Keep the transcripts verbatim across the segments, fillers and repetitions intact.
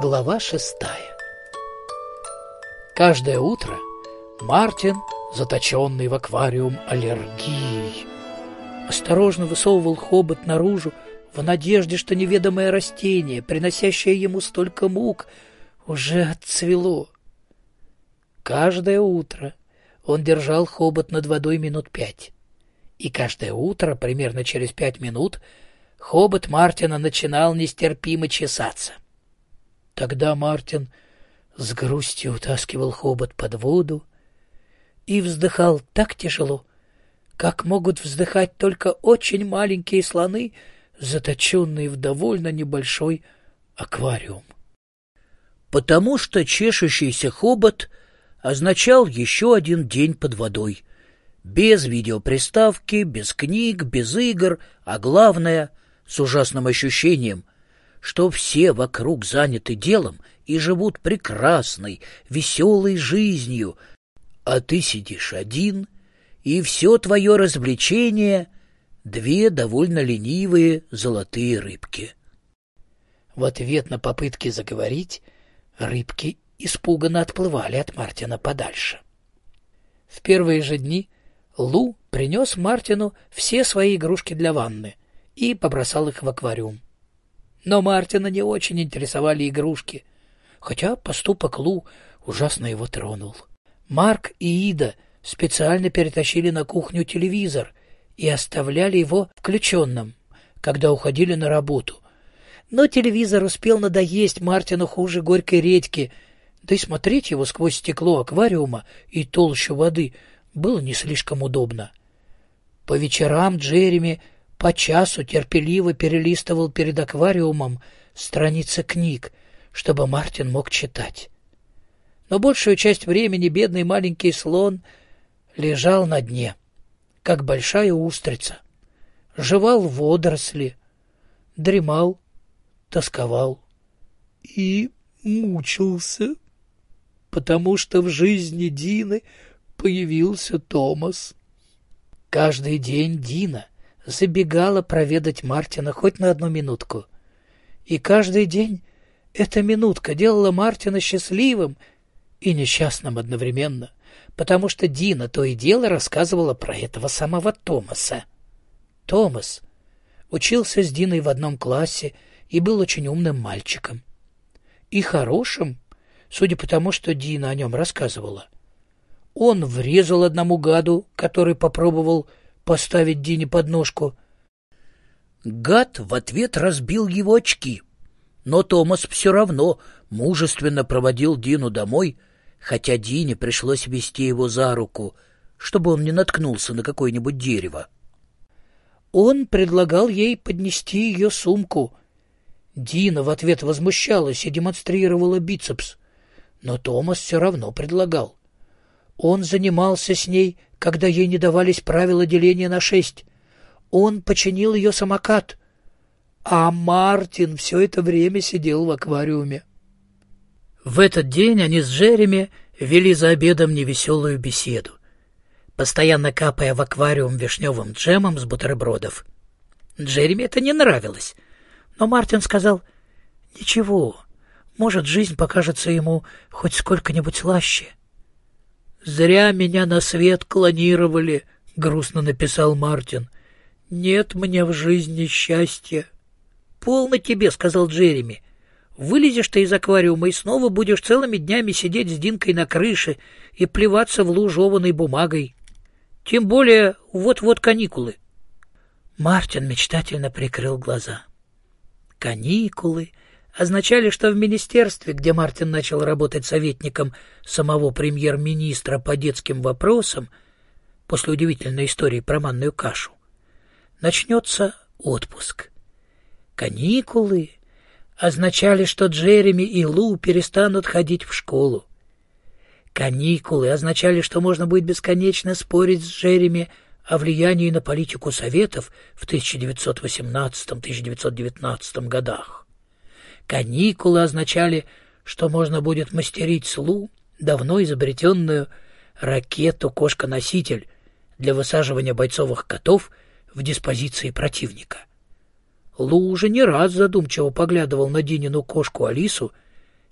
Глава шестая. Каждое утро Мартин, заточенный в аквариум аллергией, осторожно высовывал хобот наружу в надежде, что неведомое растение, приносящее ему столько мук, уже отцвело. Каждое утро он держал хобот над водой минут пять, и каждое утро, примерно через пять минут, хобот Мартина начинал нестерпимо чесаться. Тогда Мартин с грустью утаскивал хобот под воду и вздыхал так тяжело, как могут вздыхать только очень маленькие слоны, заточенные в довольно небольшой аквариум. Потому что чешущийся хобот означал еще один день под водой, без видеоприставки, без книг, без игр, а главное — с ужасным ощущением, что все вокруг заняты делом и живут прекрасной, веселой жизнью, а ты сидишь один, и все твое развлечение — две довольно ленивые золотые рыбки. В ответ на попытки заговорить рыбки испуганно отплывали от Мартина подальше. В первые же дни Лу принес Мартину все свои игрушки для ванны и побросал их в аквариум. Но Мартина не очень интересовали игрушки, хотя поступок Лу ужасно его тронул. Марк и Ида специально перетащили на кухню телевизор и оставляли его включенным, когда уходили на работу. Но телевизор успел надоесть Мартину хуже горькой редьки, да и смотреть его сквозь стекло аквариума и толщу воды было не слишком удобно. По вечерам Джереми по часу терпеливо перелистывал перед аквариумом страницы книг, чтобы Мартин мог читать. Но большую часть времени бедный маленький слон лежал на дне, как большая устрица, жевал водоросли, дремал, тосковал и мучился, потому что в жизни Дины появился Томас. Каждый день Дина забегала проведать Мартина хоть на одну минутку. И каждый день эта минутка делала Мартина счастливым и несчастным одновременно, потому что Дина то и дело рассказывала про этого самого Томаса. Томас учился с Диной в одном классе и был очень умным мальчиком. И хорошим, судя по тому, что Дина о нем рассказывала. Он врезал одному гаду, который попробовал поставить Дине подножку. Гад в ответ разбил его очки, но Томас все равно мужественно проводил Дину домой, хотя Дине пришлось вести его за руку, чтобы он не наткнулся на какое-нибудь дерево. Он предлагал ей поднести ее сумку. Дина в ответ возмущалась и демонстрировала бицепс, но Томас все равно предлагал. Он занимался с ней, когда ей не давались правила деления на шесть. Он починил ее самокат, а Мартин все это время сидел в аквариуме. В этот день они с Джереми вели за обедом невеселую беседу, постоянно капая в аквариум вишневым джемом с бутербродов. Джереми это не нравилось, но Мартин сказал: «Ничего, может, жизнь покажется ему хоть сколько-нибудь слаще». «Зря меня на свет клонировали», — грустно написал Мартин. «Нет мне в жизни счастья». «Полно тебе», — сказал Джереми. «Вылезешь ты из аквариума и снова будешь целыми днями сидеть с Динкой на крыше и плеваться в лужу жеваной бумагой. Тем более вот-вот каникулы». Мартин мечтательно прикрыл глаза. Каникулы означали, что в министерстве, где Мартин начал работать советником самого премьер-министра по детским вопросам, после удивительной истории про манную кашу, начнется отпуск. Каникулы означали, что Джереми и Лу перестанут ходить в школу. Каникулы означали, что можно будет бесконечно спорить с Джереми о влиянии на политику Советов в тысяча девятьсот восемнадцатом — тысяча девятьсот девятнадцатом годах. Каникулы означали, что можно будет мастерить с Лу давно изобретенную ракету-кошка-носитель для высаживания бойцовых котов в диспозиции противника. Лу уже не раз задумчиво поглядывал на Динину кошку Алису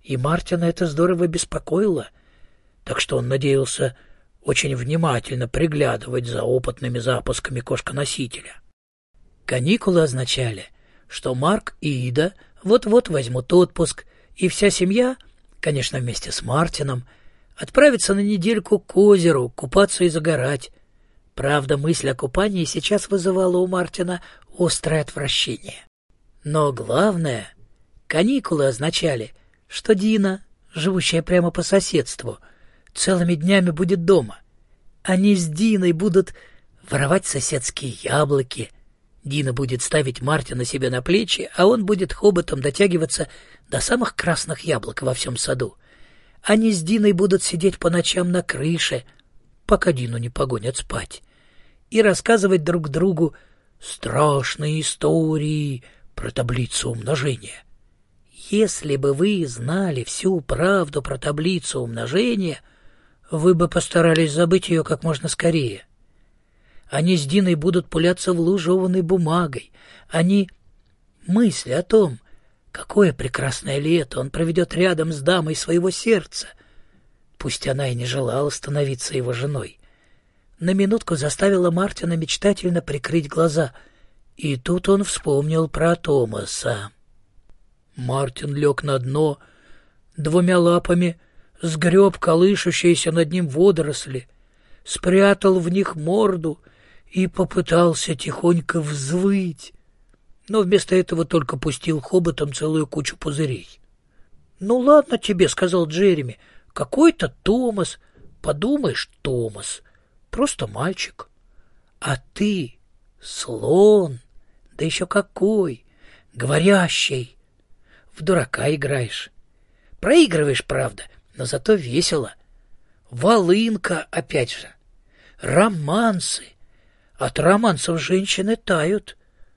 и Мартина это здорово беспокоило, так что он надеялся очень внимательно приглядывать за опытными запусками кошконосителя. Каникулы означали, что Марк и Ида вот-вот возьмут отпуск, и вся семья, конечно, вместе с Мартином, отправится на недельку к озеру купаться и загорать. Правда, мысль о купании сейчас вызывала у Мартина острое отвращение. Но главное, каникулы означали, что Дина, живущая прямо по соседству, целыми днями будет дома. Они с Диной будут воровать соседские яблоки. Дина будет ставить Мартина себе на плечи, а он будет хоботом дотягиваться до самых красных яблок во всем саду. Они с Диной будут сидеть по ночам на крыше, пока Дину не погонят спать, и рассказывать друг другу страшные истории про таблицу умножения. Если бы вы знали всю правду про таблицу умножения, вы бы постарались забыть ее как можно скорее. Они с Диной будут пуляться влужеванной бумагой. Они... Мысли о том, какое прекрасное лето он проведет рядом с дамой своего сердца, пусть она и не желала становиться его женой, на минутку заставила Мартина мечтательно прикрыть глаза, и тут он вспомнил про Томаса. Мартин лег на дно, двумя лапами сгреб колышущиеся над ним водоросли, спрятал в них морду и попытался тихонько взвыть, но вместо этого только пустил хоботом целую кучу пузырей. — Ну ладно тебе, — сказал Джереми, — какой-то Томас. Подумаешь, Томас, просто мальчик. А ты слон, да еще какой, говорящий. В дурака играешь. Проигрываешь, правда, но зато весело. Волынка, опять же. Романсы. От романсов женщины тают.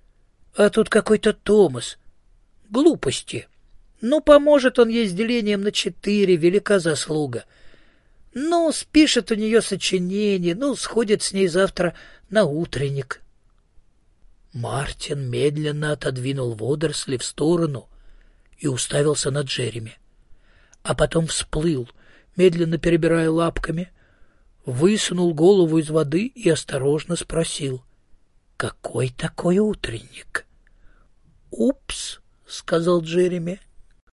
А тут какой-то Томас. Глупости. Ну, поможет он ей с делением на четыре, велика заслуга. Ну, спишет у нее сочинение, ну, сходит с ней завтра на утренник. Мартин медленно отодвинул водоросли в сторону и уставился на Джереми. А потом всплыл, медленно перебирая лапками, высунул голову из воды и осторожно спросил: «Какой такой утренник?» «Упс», — сказал Джереми.